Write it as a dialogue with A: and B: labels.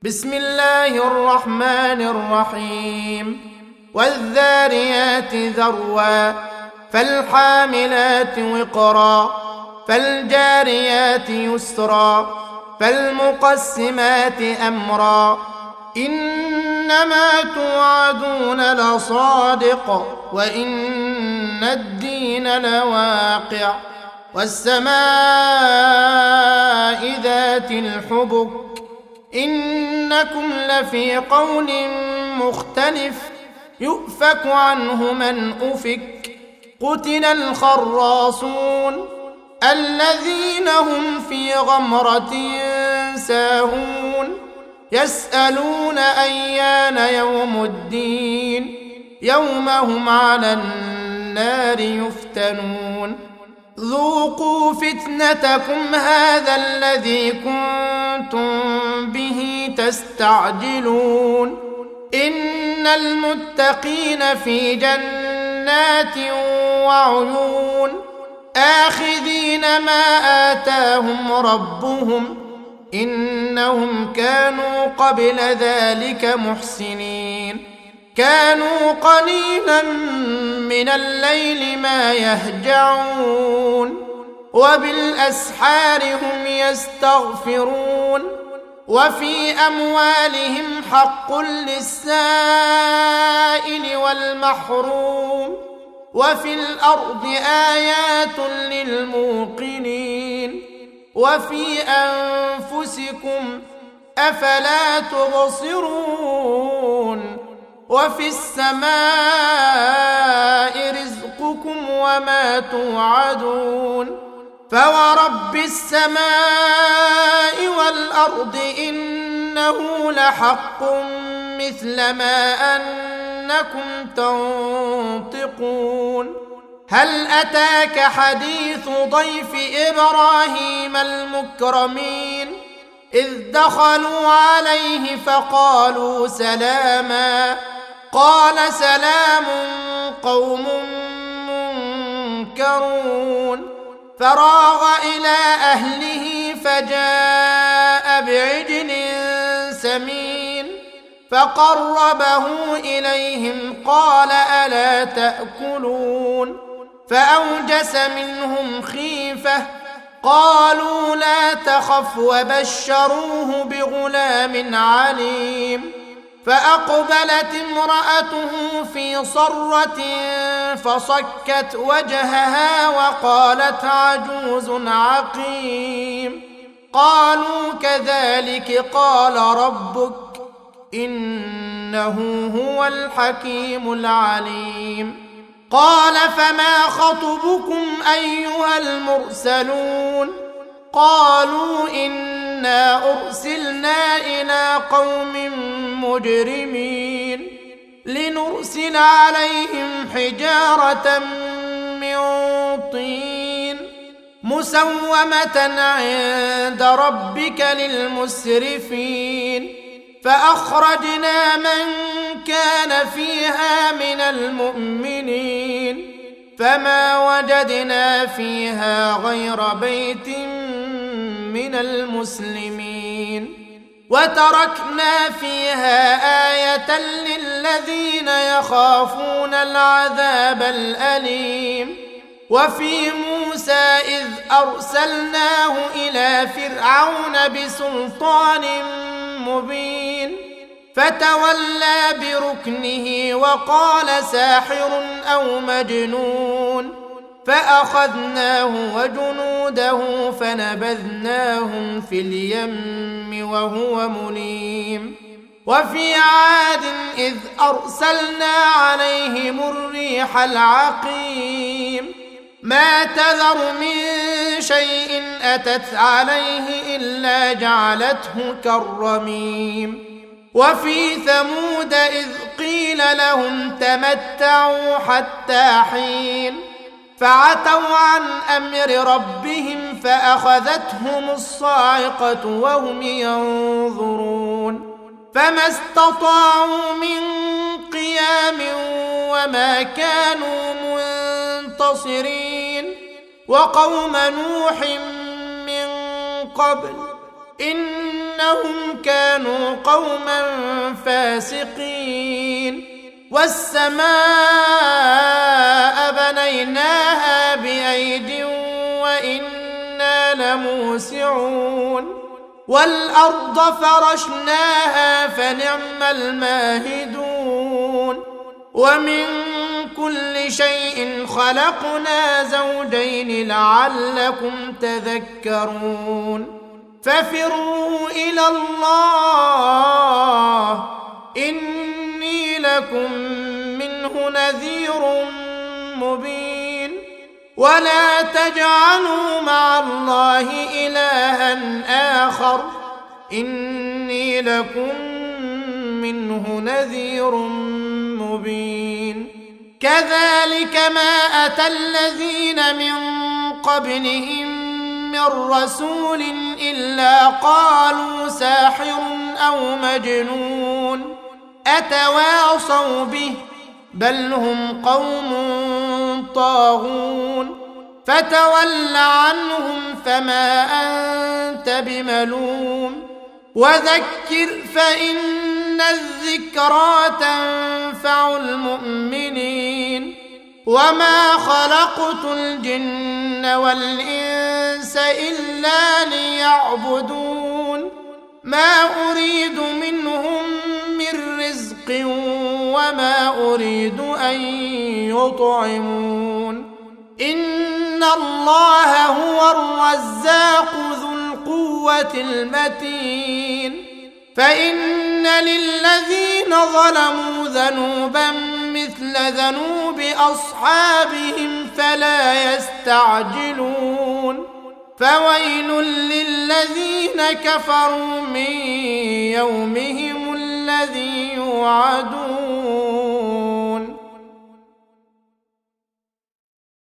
A: بسم الله الرحمن الرحيم والذاريات ذروا فالحاملات وقرا فالجاريات يسرا فالمقسمات أمرا إنما توعدون لصادق وإن الدين لواقع والسماء ذات الحبك إنكم لفي قول مختلف يؤفك عنه من أفك قتل الخراصون الذين هم في غمرة ساهون يسألون أيان يوم الدين يوم هم على النار يفتنون ذوقوا فتنتكم هذا الذي كنتم به تستعجلون إن المتقين في جنات وعيون آخذين ما آتاهم ربهم إنهم كانوا قبل ذلك محسنين كانوا قليلا من الليل ما يهجعون وبالأسحار هم يستغفرون وفي أموالهم حق للسائل والمحروم وفي الأرض آيات للموقنين وفي أنفسكم أفلا تبصرون وفي السماء رزقكم وما توعدون فورب السماء والأرض إنه لحق مثل ما أنكم تنطقون هل أتاك حديث ضيف إبراهيم المكرمين إذ دخلوا عليه فقالوا سلاما قال سلام قوم منكرون فراغ إلى أهله فجاء بعجل سمين فقربه إليهم قال ألا تأكلون فأوجس منهم خيفة قالوا لا تخف وبشروه بغلام عليم فأقبلت امرأته في صرة فصكت وجهها وقالت عجوز عقيم قالوا كذلك قال ربك إنه هو الحكيم العليم قال فما خطبكم أيها المرسلون قالوا إنا أرسلنا إلى قوم مجرمين لنرسل عليهم حجارة من طين مسومة عند ربك للمسرفين فأخرجنا من كان فيها من المؤمنين فما وجدنا فيها غير بيت من المسلمين وتركنا فيها آية للذين يخافون العذاب الأليم وفي موسى إذ أرسلناه إلى فرعون بسلطان مبين فتولى بركنه وقال ساحر أو مجنون فأخذناه وجنوده فنبذناهم في اليم وهو مليم وفي عاد إذ أرسلنا عليهم الريح العقيم ما تذر من شيء أتت عليه إلا جعلته كالرميم وفي ثمود إذ قيل لهم تمتعوا حتى حين فعتوا عن أمر ربهم فأخذتهم الصاعقة وهم ينظرون فما استطاعوا من قيام وما كانوا منتصرين وقوم نوح من قبل إن إنهم كانوا قوما فاسقين والسماء بنيناها بأيد وإنا لموسعون والأرض فرشناها فنعم الماهدون ومن كل شيء خلقنا زوجين لعلكم تذكرون ففروا إلى الله إني لكم منه نذير مبين ولا تجعلوا مع الله إلها آخر إني لكم منه نذير مبين كذلك ما أتى الذين من قبلهم من رسول إلا قالوا ساحر أو مجنون أتواصوا به بل هم قوم طاغون فتول عنهم فما أنت بملوم وذكر فإن الذكرى تنفع المؤمنين وما خلقت الجن والإنس إلا ليعبدون ما أريد منهم من رزق وما أريد أن يطعمون إن الله هو الرزاق ذو القوة المتين فإن للذين ظلموا ذنوبا مثل ذنوب أصحابهم فلا يستعجلون فويل للذين كفروا من يومهم الذي يوعدون